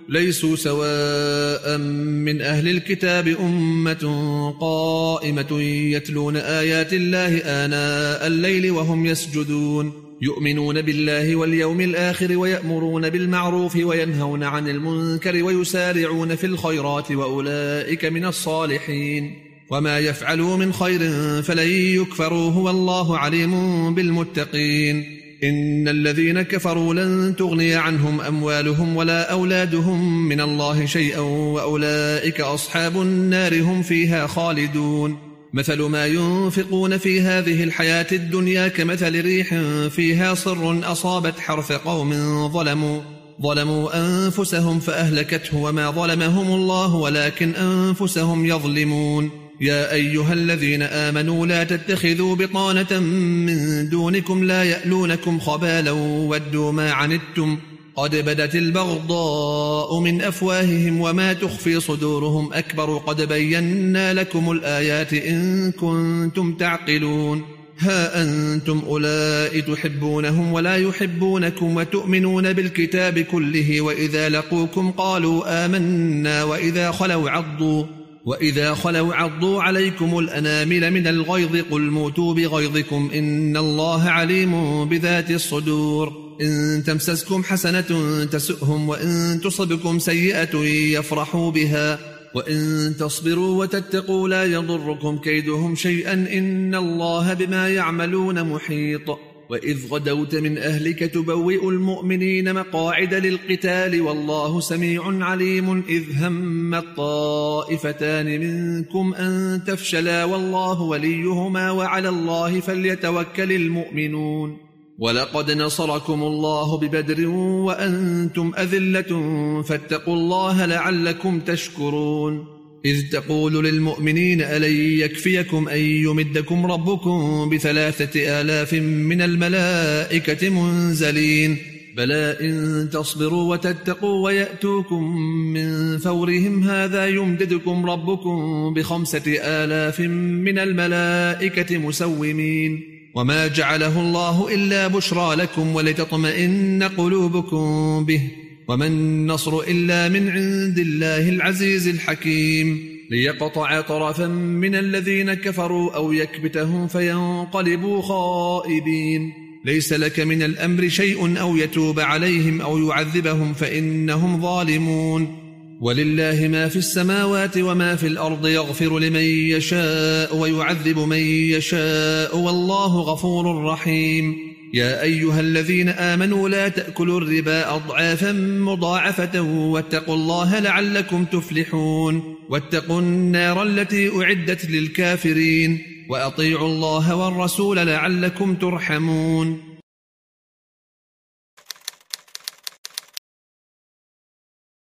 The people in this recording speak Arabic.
ليسوا سواء من أهل الكتاب أمة قائمة يتلون آيات الله آناء الليل وهم يسجدون يؤمنون بالله واليوم الآخر ويأمرون بالمعروف وينهون عن المنكر ويسارعون في الخيرات وأولئك من الصالحين وما يفعلوا من خير فلن يكفروه والله عليم بالمتقين إن الذين كفروا لن تغني عنهم أموالهم ولا أولادهم من الله شيئا وأولئك أصحاب النار هم فيها خالدون مثل ما ينفقون في هذه الحياة الدنيا كمثل ريح فيها صر أصابت حرث قوم ظلموا أنفسهم فأهلكته وما ظلمهم الله ولكن أنفسهم يظلمون يا أيها الذين آمنوا لا تتخذوا بطانة من دونكم لا يألونكم خبالا ودوا ما عنتم قد بدت البغضاء من أفواههم وما تخفي صدورهم أكبر قد بينا لكم الآيات إن كنتم تعقلون ها أنتم أولئك تحبونهم ولا يحبونكم وتؤمنون بالكتاب كله وإذا لقوكم قالوا آمنا وإذا خلوا عضوا عليكم الأنامل من الغيظ قل موتوا بغيظكم إن الله عليم بذات الصدور إن تمسسكم حسنة تسؤهم وإن تصبكم سيئة يفرحوا بها وإن تصبروا وتتقوا لا يضركم كيدهم شيئا إن الله بما يعملون محيط وإذ غدوت من أهلك تبوئ المؤمنين مقاعد للقتال والله سميع عليم إذ همت طائفتان منكم أن تفشلا والله وليهما وعلى الله فليتوكل المؤمنون ولقد نصركم الله ببدر وأنتم أذلة فاتقوا الله لعلكم تشكرون إذ تقول للمؤمنين ألن يكفيكم أن يمدكم ربكم ب3,000 من الملائكة منزلين بلى إن تصبروا وتتقوا ويأتوكم من فورهم هذا يمددكم ربكم ب5,000 من الملائكة مسومين وما جعله الله إلا بشرى لكم ولتطمئن قلوبكم به وما النصر إلا من عند الله العزيز الحكيم ليقطع طرفا من الذين كفروا أو يكبتهم فينقلبوا خائبين ليس لك من الأمر شيء أو يتوب عليهم أو يعذبهم فإنهم ظالمون ولله ما في السماوات وما في الأرض يغفر لمن يشاء ويعذب من يشاء والله غفور رحيم يا أيها الذين آمنوا لا تأكلوا الربا أضعافا مضاعفة واتقوا الله لعلكم تفلحون واتقوا النار التي أعدت للكافرين وأطيعوا الله والرسول لعلكم ترحمون